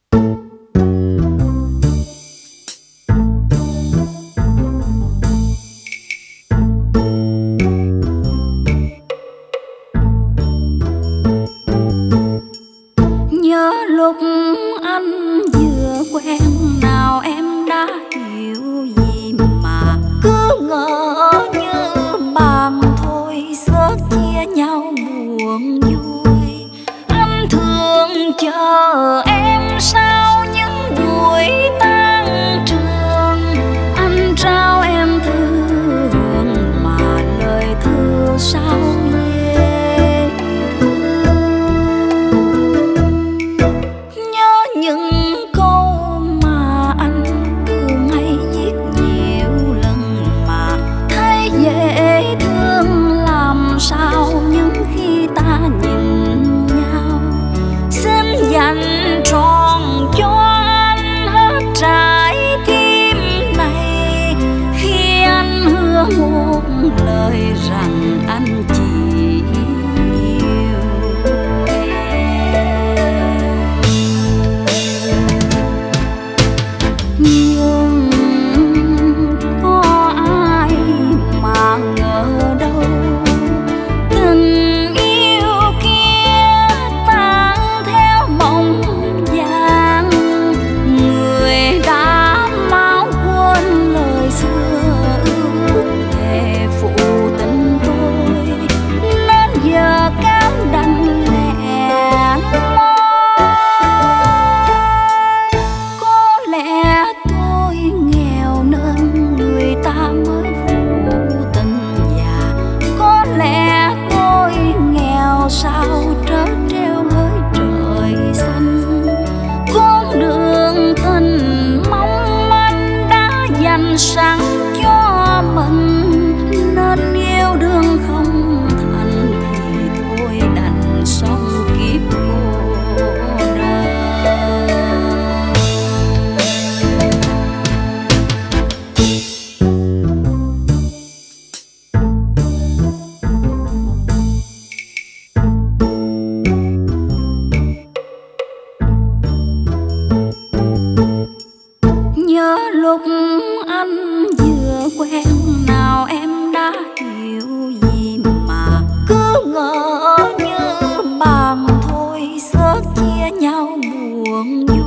Nhớ lúc anh vừa quen nào em đã hiểu gì mà cứ ngỡ như bàn thôi, sớt chia nhau buồn vui. Anh thường chờ em sau những buổi tan trường, anh trao em thư hương mà lời thư sao dễ thương. Nhớ những câu mà anh thường hay viết nhiều lần mà thấy dễ thương làm sao những khi ta nhìn nhau. Xin dành trọn cho anh hết trái tim này khi anh hứa một lời rằng anh chỉ yêu em. Nhưng có ai mà ngờ đâu tình yêu kia tan theo bóng dáng. Người đã mau quên lời xưa ước thề phụ tình tôi, nên giờ cám đành lẻ loi. Có lẽ tôi nghèo nên người ta mới phụ tình già, có lẽ tôi nghèo sao trớ trêu hỡi trời xanh. Con đường tình mong manh đã dành sẵn cho mình, nên yêu đương không thành thì thôi đành sống kiếp cô đơn. Nhớ lúc anh vừa quen nào em đã hiểu gì mà cứ ngỡ như bàn thôi, sớt chia nhau buồn vui.